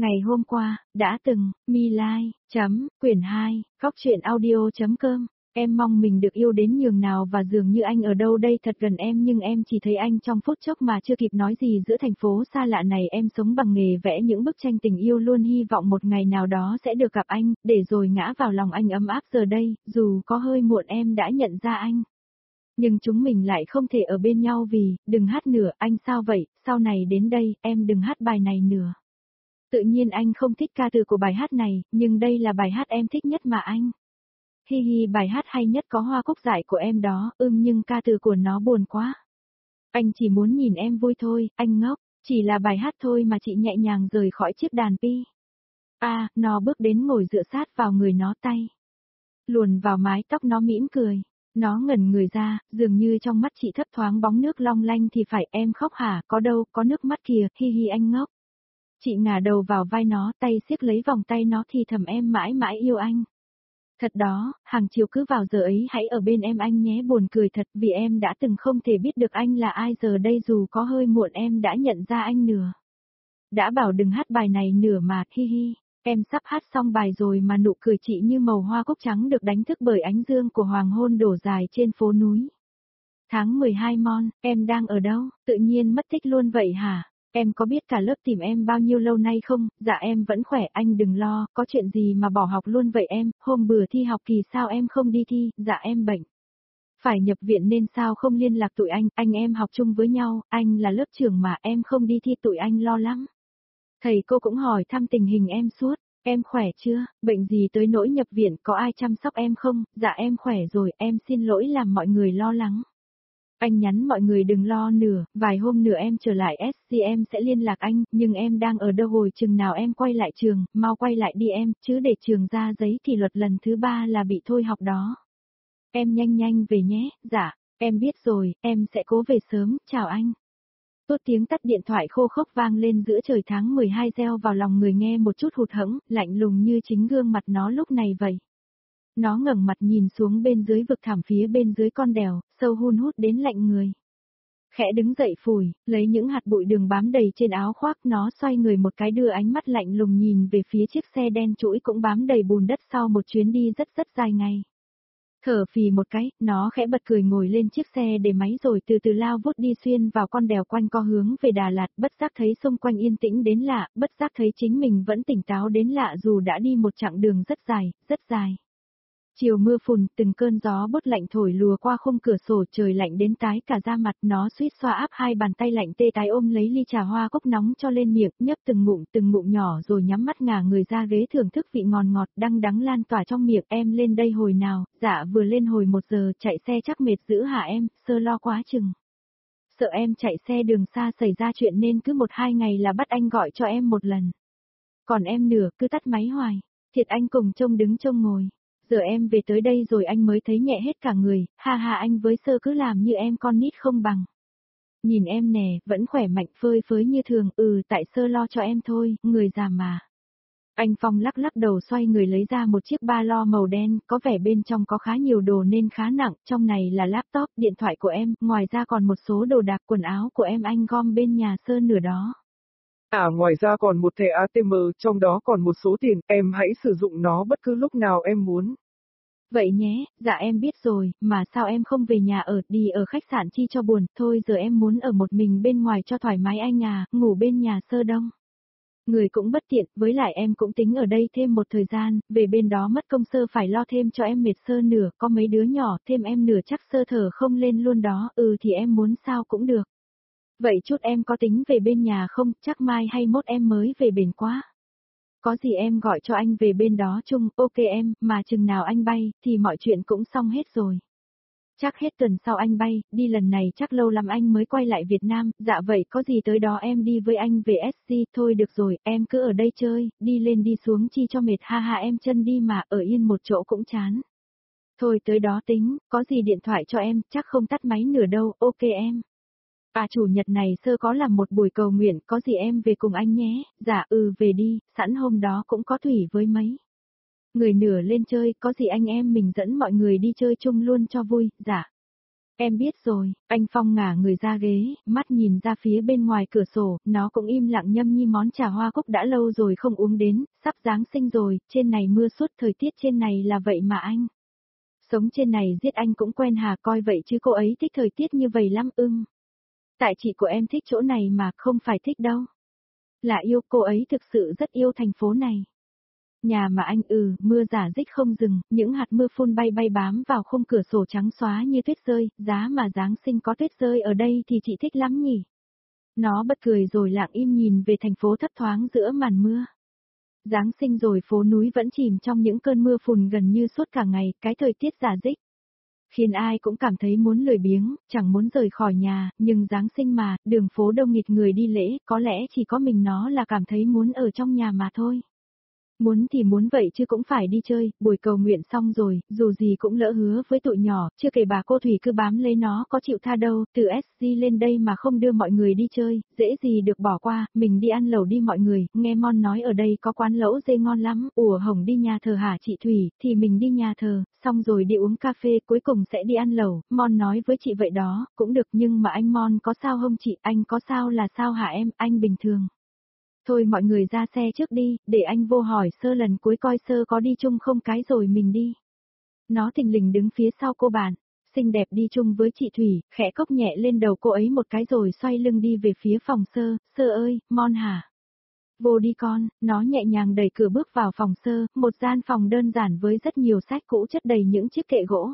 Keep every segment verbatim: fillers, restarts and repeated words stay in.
Ngày hôm qua, đã từng, My Lai, chấm, quyển hai, góc truyện audio chấm com. Em mong mình được yêu đến nhường nào và dường như anh ở đâu đây thật gần em nhưng em chỉ thấy anh trong phút chốc mà chưa kịp nói gì giữa thành phố xa lạ này em sống bằng nghề vẽ những bức tranh tình yêu luôn hy vọng một ngày nào đó sẽ được gặp anh, để rồi ngã vào lòng anh ấm áp giờ đây, dù có hơi muộn em đã nhận ra anh. Nhưng chúng mình lại không thể ở bên nhau vì, đừng hát nữa, anh sao vậy, sau này đến đây, em đừng hát bài này nữa. Tự nhiên anh không thích ca từ của bài hát này, nhưng đây là bài hát em thích nhất mà anh. Hi hi bài hát hay nhất có hoa cúc dại của em đó, ưm nhưng ca từ của nó buồn quá. Anh chỉ muốn nhìn em vui thôi, anh ngốc, chỉ là bài hát thôi mà chị nhẹ nhàng rời khỏi chiếc đàn pi. À, nó bước đến ngồi dựa sát vào người nó tay. Luồn vào mái tóc nó mỉm cười. Nó ngẩn người ra, dường như trong mắt chị thấp thoáng bóng nước long lanh thì phải em khóc hả, có đâu, có nước mắt kìa, hi hi anh ngốc. Chị ngả đầu vào vai nó, tay siết lấy vòng tay nó thì thầm em mãi mãi yêu anh. Thật đó, hàng chiều cứ vào giờ ấy hãy ở bên em anh nhé buồn cười thật vì em đã từng không thể biết được anh là ai giờ đây dù có hơi muộn em đã nhận ra anh nửa. Đã bảo đừng hát bài này nửa mà, hi hi, em sắp hát xong bài rồi mà nụ cười chị như màu hoa cúc trắng được đánh thức bởi ánh dương của hoàng hôn đổ dài trên phố núi. Tháng mười hai Mon, em đang ở đâu, tự nhiên mất tích luôn vậy hả? Em có biết cả lớp tìm em bao nhiêu lâu nay không? Dạ em vẫn khỏe anh đừng lo, có chuyện gì mà bỏ học luôn vậy em, hôm bữa thi học kỳ sao em không đi thi, dạ em bệnh. Phải nhập viện nên sao không liên lạc tụi anh, anh em học chung với nhau, anh là lớp trưởng mà em không đi thi tụi anh lo lắm. Thầy cô cũng hỏi thăm tình hình em suốt, em khỏe chưa, bệnh gì tới nỗi nhập viện, có ai chăm sóc em không? Dạ em khỏe rồi, em xin lỗi làm mọi người lo lắng. Anh nhắn mọi người đừng lo nữa, vài hôm nữa em trở lại ét xê em sẽ liên lạc anh, nhưng em đang ở đâu hồi chừng nào em quay lại trường, mau quay lại đi em, chứ để trường ra giấy kỷ luật lần thứ ba là bị thôi học đó. Em nhanh nhanh về nhé, dạ, em biết rồi, em sẽ cố về sớm, chào anh. Tốt tiếng tắt điện thoại khô khốc vang lên giữa trời tháng mười hai reo vào lòng người nghe một chút hụt hẫng, lạnh lùng như chính gương mặt nó lúc này vậy. Nó ngẩng mặt nhìn xuống bên dưới vực thẳm phía bên dưới con đèo, sâu hun hút đến lạnh người. Khẽ đứng dậy phủi, lấy những hạt bụi đường bám đầy trên áo khoác nó xoay người một cái đưa ánh mắt lạnh lùng nhìn về phía chiếc xe đen trũi cũng bám đầy bùn đất sau một chuyến đi rất rất dài ngày. Thở phì một cái, nó khẽ bật cười ngồi lên chiếc xe để máy rồi từ từ lao vút đi xuyên vào con đèo quanh co hướng về Đà Lạt, bất giác thấy xung quanh yên tĩnh đến lạ, bất giác thấy chính mình vẫn tỉnh táo đến lạ dù đã đi một chặng đường rất dài, rất dài. Chiều mưa phùn, từng cơn gió bút lạnh thổi lùa qua khung cửa sổ trời lạnh đến tái cả da mặt nó suýt xoa áp hai bàn tay lạnh tê tái ôm lấy ly trà hoa cúc nóng cho lên miệng, nhấp từng ngụm từng ngụm nhỏ rồi nhắm mắt ngả người ra ghế thưởng thức vị ngọt ngọt đắng đắng lan tỏa trong miệng em lên đây hồi nào, dạ vừa lên hồi một giờ chạy xe chắc mệt dữ hả em, sơ lo quá chừng. Sợ em chạy xe đường xa xảy ra chuyện nên cứ một hai ngày là bắt anh gọi cho em một lần. Còn em nửa cứ tắt máy hoài, thiệt anh cùng trông đứng trông ngồi. Giờ em về tới đây rồi anh mới thấy nhẹ hết cả người, ha ha anh với sơ cứ làm như em con nít không bằng. Nhìn em nè, vẫn khỏe mạnh phơi phới như thường, ừ tại sơ lo cho em thôi, người già mà. Anh Phong lắc lắc đầu xoay người lấy ra một chiếc ba lo màu đen, có vẻ bên trong có khá nhiều đồ nên khá nặng, trong này là laptop, điện thoại của em, ngoài ra còn một số đồ đạc quần áo của em anh gom bên nhà sơ nửa đó. À ngoài ra còn một thẻ a tê em, trong đó còn một số tiền, em hãy sử dụng nó bất cứ lúc nào em muốn. Vậy nhé, dạ em biết rồi, mà sao em không về nhà ở, đi ở khách sạn chi cho buồn, thôi giờ em muốn ở một mình bên ngoài cho thoải mái anh à, ngủ bên nhà sơ đông. Người cũng bất tiện, với lại em cũng tính ở đây thêm một thời gian, về bên đó mất công sơ phải lo thêm cho em mệt sơ nửa, có mấy đứa nhỏ, thêm em nửa chắc sơ thở không lên luôn đó, ừ thì em muốn sao cũng được. Vậy chút em có tính về bên nhà không, chắc mai hay mốt em mới về bền quá. Có gì em gọi cho anh về bên đó chung, ok em, mà chừng nào anh bay, thì mọi chuyện cũng xong hết rồi. Chắc hết tuần sau anh bay, đi lần này chắc lâu lắm anh mới quay lại Việt Nam, dạ vậy có gì tới đó em đi với anh về ét xê, thôi được rồi, em cứ ở đây chơi, đi lên đi xuống chi cho mệt ha ha em chân đi mà, ở yên một chỗ cũng chán. Thôi tới đó tính, có gì điện thoại cho em, chắc không tắt máy nửa đâu, ok em. À chủ nhật này sơ có làm một buổi cầu nguyện, có gì em về cùng anh nhé, dạ ừ về đi, sẵn hôm đó cũng có Thủy với mấy người nửa lên chơi, có gì anh em mình dẫn mọi người đi chơi chung luôn cho vui, dạ. Em biết rồi, anh Phong ngả người ra ghế, mắt nhìn ra phía bên ngoài cửa sổ, nó cũng im lặng nhâm nhi món trà hoa cúc đã lâu rồi không uống đến, sắp Giáng sinh rồi, trên này mưa suốt thời tiết trên này là vậy mà anh. Sống trên này giết anh cũng quen hà coi vậy chứ cô ấy thích thời tiết như vậy lắm ưng. Tại chị của em thích chỗ này mà không phải thích đâu. Là yêu cô ấy thực sự rất yêu thành phố này. Nhà mà anh ừ, mưa giả dích không dừng, những hạt mưa phun bay bay bám vào khung cửa sổ trắng xóa như tuyết rơi, giá mà Giáng sinh có tuyết rơi ở đây thì chị thích lắm nhỉ. Nó bật cười rồi lặng im nhìn về thành phố thấp thoáng giữa màn mưa. Giáng sinh rồi phố núi vẫn chìm trong những cơn mưa phùn gần như suốt cả ngày, cái thời tiết giả dích. Khiến ai cũng cảm thấy muốn lười biếng, chẳng muốn rời khỏi nhà, nhưng Giáng sinh mà, đường phố đông nghịt người đi lễ, có lẽ chỉ có mình nó là cảm thấy muốn ở trong nhà mà thôi. Muốn thì muốn vậy chứ cũng phải đi chơi, buổi cầu nguyện xong rồi, dù gì cũng lỡ hứa với tụi nhỏ, chưa kể bà cô Thủy cứ bám lấy nó có chịu tha đâu, từ ét giê lên đây mà không đưa mọi người đi chơi, dễ gì được bỏ qua, mình đi ăn lẩu đi mọi người, nghe Mon nói ở đây có quán lẩu dê ngon lắm, ủa Hồng đi nhà thờ hả chị Thủy, thì mình đi nhà thờ, xong rồi đi uống cà phê, cuối cùng sẽ đi ăn lẩu, Mon nói với chị vậy đó, cũng được nhưng mà anh Mon có sao không chị, anh có sao là sao hả em, anh bình thường. Thôi mọi người ra xe trước đi, để anh vô hỏi Sơ lần cuối coi Sơ có đi chung không cái rồi mình đi. Nó thình lình đứng phía sau cô bạn, xinh đẹp đi chung với chị Thủy, khẽ cốc nhẹ lên đầu cô ấy một cái rồi xoay lưng đi về phía phòng Sơ, Sơ ơi, Mon hả? Vô đi con, nó nhẹ nhàng đẩy cửa bước vào phòng Sơ, một gian phòng đơn giản với rất nhiều sách cũ chất đầy những chiếc kệ gỗ.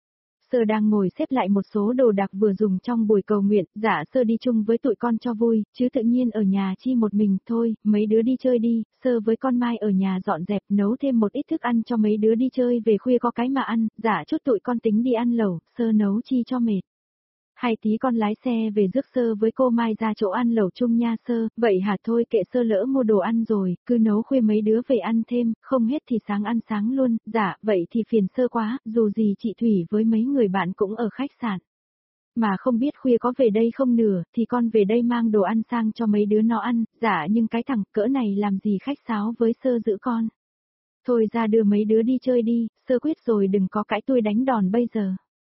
Sơ đang ngồi xếp lại một số đồ đạc vừa dùng trong buổi cầu nguyện, dạ Sơ đi chung với tụi con cho vui, chứ tự nhiên ở nhà chi một mình, thôi, mấy đứa đi chơi đi, Sơ với con Mai ở nhà dọn dẹp, nấu thêm một ít thức ăn cho mấy đứa đi chơi về khuya có cái mà ăn, dạ chút tụi con tính đi ăn lẩu, Sơ nấu chi cho mệt. Hay tí con lái xe về rước Sơ với cô Mai ra chỗ ăn lẩu chung nha Sơ, vậy hả thôi kệ Sơ lỡ mua đồ ăn rồi, cứ nấu khuya mấy đứa về ăn thêm, không hết thì sáng ăn sáng luôn, dạ, vậy thì phiền Sơ quá, dù gì chị Thủy với mấy người bạn cũng ở khách sạn. Mà không biết khuya có về đây không nửa, thì con về đây mang đồ ăn sang cho mấy đứa nó ăn, dạ nhưng cái thằng cỡ này làm gì khách sáo với Sơ giữ con. Thôi ra đưa mấy đứa đi chơi đi, Sơ quyết rồi đừng có cãi tôi đánh đòn bây giờ.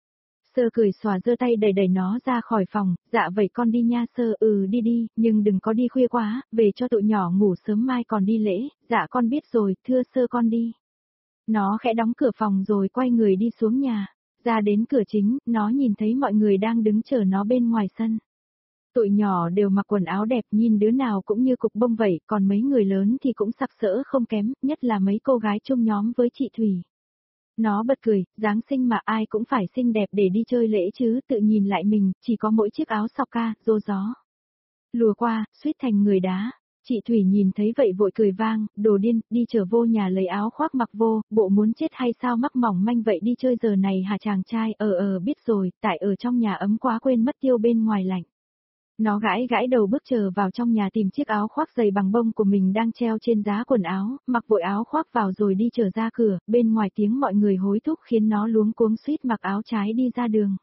Sơ cười xòa giơ tay đẩy đẩy nó ra khỏi phòng, dạ vậy con đi nha Sơ, ừ đi đi, nhưng đừng có đi khuya quá, về cho tụi nhỏ ngủ sớm mai còn đi lễ, dạ con biết rồi, thưa Sơ con đi. Nó khẽ đóng cửa phòng rồi quay người đi xuống nhà, ra đến cửa chính, nó nhìn thấy mọi người đang đứng chờ nó bên ngoài sân. Tụi nhỏ đều mặc quần áo đẹp nhìn đứa nào cũng như cục bông vậy, còn mấy người lớn thì cũng sặc sỡ không kém, nhất là mấy cô gái chung nhóm với chị Thủy. Nó bật cười, Giáng sinh mà ai cũng phải xinh đẹp để đi chơi lễ chứ, tự nhìn lại mình, chỉ có mỗi chiếc áo sọc ca, rô gió. Lùa qua, suýt thành người đá. Chị Thủy nhìn thấy vậy vội cười vang, đồ điên, đi trở vô nhà lấy áo khoác mặc vô, bộ muốn chết hay sao mắc mỏng manh vậy đi chơi giờ này hả chàng trai, ờ ờ biết rồi, tại ở trong nhà ấm quá quên mất tiêu bên ngoài lạnh. Nó gãi gãi đầu bước chờ vào trong nhà tìm chiếc áo khoác dày bằng bông của mình đang treo trên giá quần áo, mặc vội áo khoác vào rồi đi trở ra cửa, bên ngoài tiếng mọi người hối thúc khiến nó luống cuống suýt mặc áo trái đi ra đường.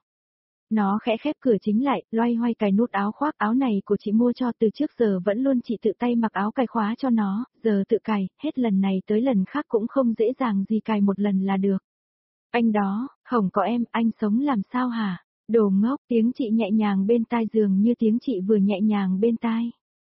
Nó khẽ khép cửa chính lại, loay hoay cài nút áo khoác, áo này của chị mua cho từ trước giờ vẫn luôn chị tự tay mặc áo cài khóa cho nó, giờ tự cài, hết lần này tới lần khác cũng không dễ dàng gì cài một lần là được. Anh đó, Hồng có em, anh sống làm sao hả? Đồ ngốc, tiếng chị nhẹ nhàng bên tai dường như tiếng chị vừa nhẹ nhàng bên tai.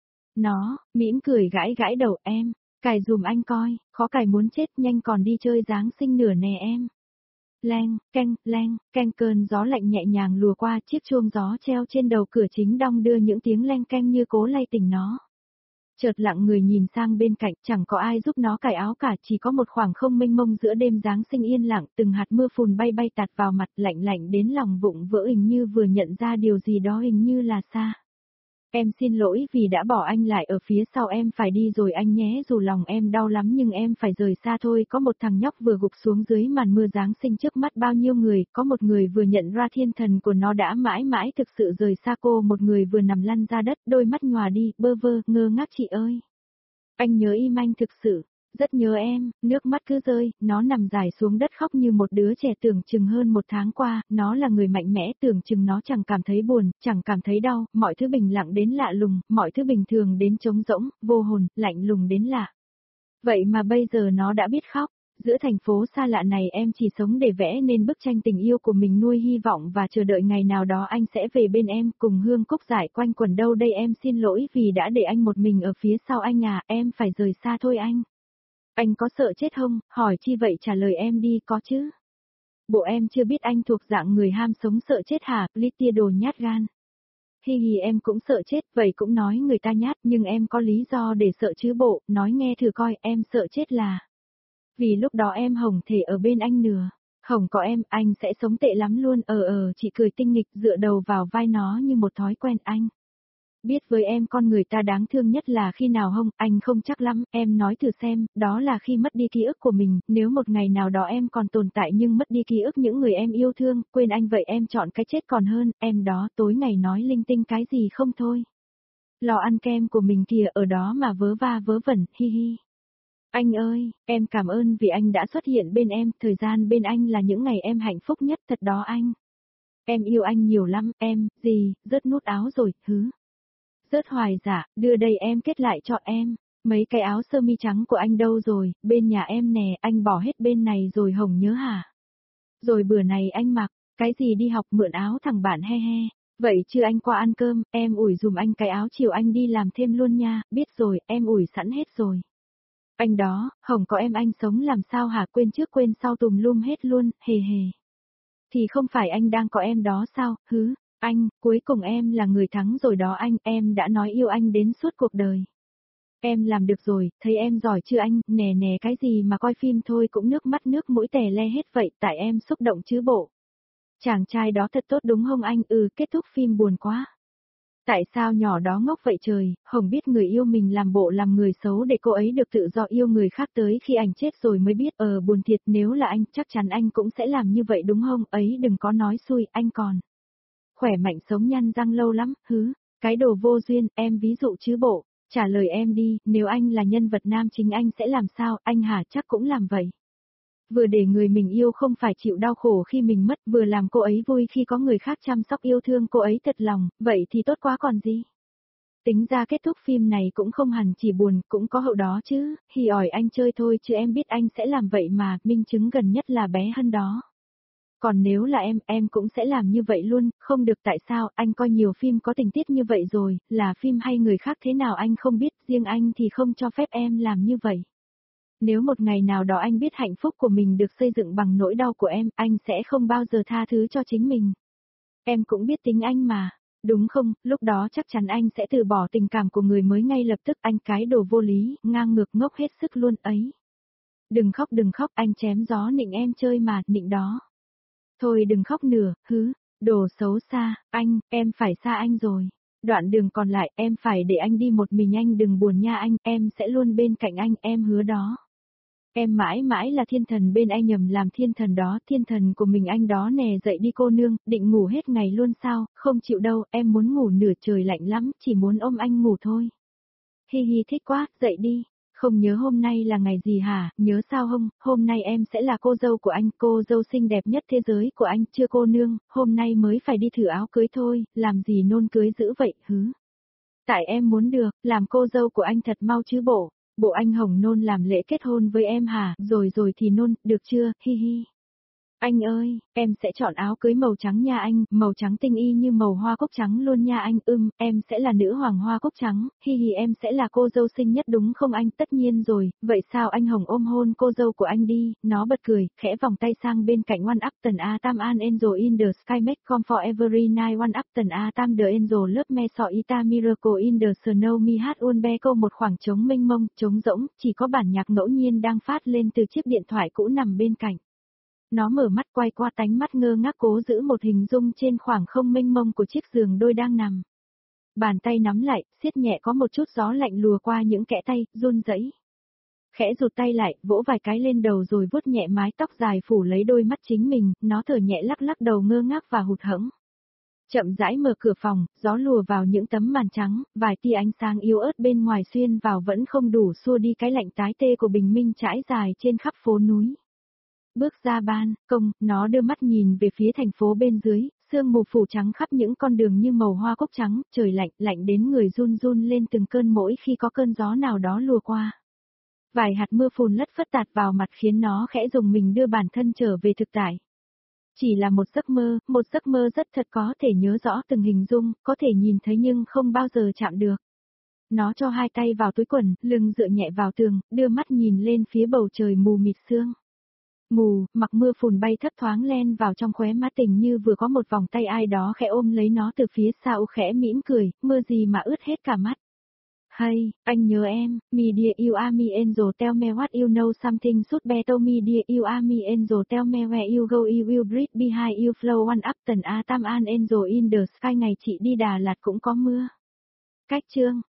Nó, mỉm cười gãi gãi đầu em, cài dùm anh coi, khó cài muốn chết nhanh còn đi chơi Giáng sinh nửa nè em. Leng, canh, leng, canh cơn gió lạnh nhẹ nhàng lùa qua chiếc chuông gió treo trên đầu cửa chính đong đưa những tiếng leng canh như cố lay tỉnh nó. Chợt lặng người nhìn sang bên cạnh, chẳng có ai giúp nó cài áo cả, chỉ có một khoảng không mênh mông giữa đêm Giáng sinh yên lặng, từng hạt mưa phùn bay bay tạt vào mặt, lạnh lạnh đến lòng vụng vỡ hình như vừa nhận ra điều gì đó hình như là xa. Em xin lỗi vì đã bỏ anh lại ở phía sau, em phải đi rồi anh nhé, dù lòng em đau lắm nhưng em phải rời xa thôi. Có một thằng nhóc vừa gục xuống dưới màn mưa Giáng sinh trước mắt bao nhiêu người, có một người vừa nhận ra thiên thần của nó đã mãi mãi thực sự rời xa cô, một người vừa nằm lăn ra đất, đôi mắt nhòa đi, bơ vơ, ngơ ngác. Chị ơi! Anh nhớ im anh thực sự. Rất nhớ em, nước mắt cứ rơi, nó nằm dài xuống đất khóc như một đứa trẻ. Tưởng chừng hơn một tháng qua, nó là người mạnh mẽ, tưởng chừng nó chẳng cảm thấy buồn, chẳng cảm thấy đau, mọi thứ bình lặng đến lạ lùng, mọi thứ bình thường đến trống rỗng, vô hồn, lạnh lùng đến lạ. Vậy mà bây giờ nó đã biết khóc, giữa thành phố xa lạ này em chỉ sống để vẽ nên bức tranh tình yêu của mình, nuôi hy vọng và chờ đợi ngày nào đó anh sẽ về bên em, cùng hương cúc dại quanh quần đâu đây. Em xin lỗi vì đã để anh một mình ở phía sau anh à, em phải rời xa thôi anh. Anh có sợ chết không, hỏi chi vậy, trả lời em đi, có chứ. Bộ em chưa biết anh thuộc dạng người ham sống sợ chết hả, Lydia đồ nhát gan. Hi hi, em cũng sợ chết, vậy cũng nói người ta nhát, nhưng em có lý do để sợ chứ bộ, nói nghe thử coi. Em sợ chết là vì lúc đó em hổng thể ở bên anh nữa. Hổng có em, anh sẽ sống tệ lắm luôn. Ờ ờ, chị cười tinh nghịch dựa đầu vào vai nó như một thói quen. Anh biết với em con người ta đáng thương nhất là khi nào hông, anh không chắc lắm, em nói thử xem, đó là khi mất đi ký ức của mình. Nếu một ngày nào đó em còn tồn tại nhưng mất đi ký ức những người em yêu thương, quên anh vậy em chọn cái chết còn hơn. Em đó tối ngày nói linh tinh cái gì không thôi. Lò ăn kem của mình kìa, ở đó mà vớ va vớ vẩn, hi hi. Anh ơi, em cảm ơn vì anh đã xuất hiện bên em, thời gian bên anh là những ngày em hạnh phúc nhất thật đó anh. Em yêu anh nhiều lắm, em, gì, rớt nút áo rồi, hứ. Rớt hoài dạ, đưa đây em kết lại cho em. Mấy cái áo sơ mi trắng của anh đâu rồi, bên nhà em nè, anh bỏ hết bên này rồi hổng nhớ hả? Rồi bữa này anh mặc, cái gì đi học mượn áo thằng bạn he he. Vậy chưa anh qua ăn cơm, em ủi dùm anh cái áo chiều anh đi làm thêm luôn nha, biết rồi, em ủi sẵn hết rồi. Anh đó, hổng có em anh sống làm sao hả, quên trước quên sau tùm lum hết luôn, hề hề. Thì không phải anh đang có em đó sao, hứ, anh, cuối cùng em là người thắng rồi đó anh, em đã nói yêu anh đến suốt cuộc đời. Em làm được rồi, thấy em giỏi chưa anh, nè nè cái gì mà coi phim thôi cũng nước mắt nước mũi tè le hết vậy, tại em xúc động chứ bộ. Chàng trai đó thật tốt đúng không anh, ừ, kết thúc phim buồn quá. Tại sao nhỏ đó ngốc vậy trời, hổng biết người yêu mình làm bộ làm người xấu để cô ấy được tự do yêu người khác tới khi anh chết rồi mới biết, ờ buồn thiệt, nếu là anh, chắc chắn anh cũng sẽ làm như vậy đúng không, ấy đừng có nói xui, anh còn khỏe mạnh sống nhăn răng lâu lắm, hứ, cái đồ vô duyên, em ví dụ chứ bộ, trả lời em đi, nếu anh là nhân vật nam chính anh sẽ làm sao, anh hả chắc cũng làm vậy. Vừa để người mình yêu không phải chịu đau khổ khi mình mất, vừa làm cô ấy vui khi có người khác chăm sóc yêu thương cô ấy thật lòng, vậy thì tốt quá còn gì. Tính ra kết thúc phim này cũng không hẳn chỉ buồn, cũng có hậu đó chứ, hì ỏi anh chơi thôi chứ em biết anh sẽ làm vậy mà, minh chứng gần nhất là bé Hân đó. Còn nếu là em, em cũng sẽ làm như vậy luôn, không được tại sao, anh coi nhiều phim có tình tiết như vậy rồi, là phim hay người khác thế nào anh không biết, riêng anh thì không cho phép em làm như vậy. Nếu một ngày nào đó anh biết hạnh phúc của mình được xây dựng bằng nỗi đau của em, anh sẽ không bao giờ tha thứ cho chính mình. Em cũng biết tính anh mà, đúng không, lúc đó chắc chắn anh sẽ từ bỏ tình cảm của người mới ngay lập tức, anh cái đồ vô lý, ngang ngược ngốc hết sức luôn ấy. Đừng khóc đừng khóc, anh chém gió nịnh em chơi mà, nịnh đó. Thôi đừng khóc nữa, hứ, đồ xấu xa, anh, em phải xa anh rồi. Đoạn đường còn lại, em phải để anh đi một mình, anh đừng buồn nha anh, em sẽ luôn bên cạnh anh, em hứa đó. Em mãi mãi là thiên thần bên anh, nhầm làm thiên thần đó, thiên thần của mình anh đó nè, dậy đi cô nương, định ngủ hết ngày luôn sao, không chịu đâu, em muốn ngủ nửa trời lạnh lắm, chỉ muốn ôm anh ngủ thôi. Hi hi thích quá, dậy đi. Không nhớ hôm nay là ngày gì hả, nhớ sao không, hôm nay em sẽ là cô dâu của anh, cô dâu xinh đẹp nhất thế giới của anh, chưa cô nương, hôm nay mới phải đi thử áo cưới thôi, làm gì nôn cưới dữ vậy, hứ. Tại em muốn được, làm cô dâu của anh thật mau chứ bộ, bộ anh hồng nôn làm lễ kết hôn với em hả, rồi rồi thì nôn, được chưa, hi hi. Anh ơi, em sẽ chọn áo cưới màu trắng nha anh, màu trắng tinh y như màu hoa cúc trắng luôn nha anh, ưm, em sẽ là nữ hoàng hoa cúc trắng, hi hi em sẽ là cô dâu xinh nhất đúng không anh, tất nhiên rồi, vậy sao anh Hồng ôm hôn cô dâu của anh đi, nó bật cười, khẽ vòng tay sang bên cạnh One Up tần A Tam An Angel in the Sky make come for every night One Up tần A Tam the Angel love me so ita miracle in the snow mi hát un be câu một khoảng trống mênh mông, trống rỗng, chỉ có bản nhạc ngẫu nhiên đang phát lên từ chiếc điện thoại cũ nằm bên cạnh. Nó mở mắt quay qua tánh mắt ngơ ngác cố giữ một hình dung trên khoảng không mênh mông của chiếc giường đôi đang nằm. Bàn tay nắm lại, siết nhẹ có một chút gió lạnh lùa qua những kẽ tay, run rẩy. Khẽ rụt tay lại, vỗ vài cái lên đầu rồi vuốt nhẹ mái tóc dài phủ lấy đôi mắt chính mình, nó thở nhẹ lắc lắc đầu ngơ ngác và hụt hẫng. Chậm rãi mở cửa phòng, gió lùa vào những tấm màn trắng, vài tia ánh sáng yếu ớt bên ngoài xuyên vào vẫn không đủ xua đi cái lạnh tái tê của bình minh trải dài trên khắp phố núi. Bước ra ban công, nó đưa mắt nhìn về phía thành phố bên dưới, sương mù phủ trắng khắp những con đường như màu hoa cúc trắng, trời lạnh, lạnh đến người run run lên từng cơn mỗi khi có cơn gió nào đó lùa qua. Vài hạt mưa phùn lất phất tạt vào mặt khiến nó khẽ dùng mình đưa bản thân trở về thực tại. Chỉ là một giấc mơ, một giấc mơ rất thật có thể nhớ rõ từng hình dung, có thể nhìn thấy nhưng không bao giờ chạm được. Nó cho hai tay vào túi quần, lưng dựa nhẹ vào tường, đưa mắt nhìn lên phía bầu trời mù mịt sương. Mù, mặc mưa phùn bay thấp thoáng len vào trong khóe mắt tình như vừa có một vòng tay ai đó khẽ ôm lấy nó từ phía sau khẽ mỉm cười, mưa gì mà ướt hết cả mắt. Hay, anh nhớ em, me dear you are me angel tell me what you know something should better me dear you are me angel tell me where you go you will breathe behind you flow one up tần a tam an angel in the sky ngày chị đi Đà Lạt cũng có mưa. Cách chương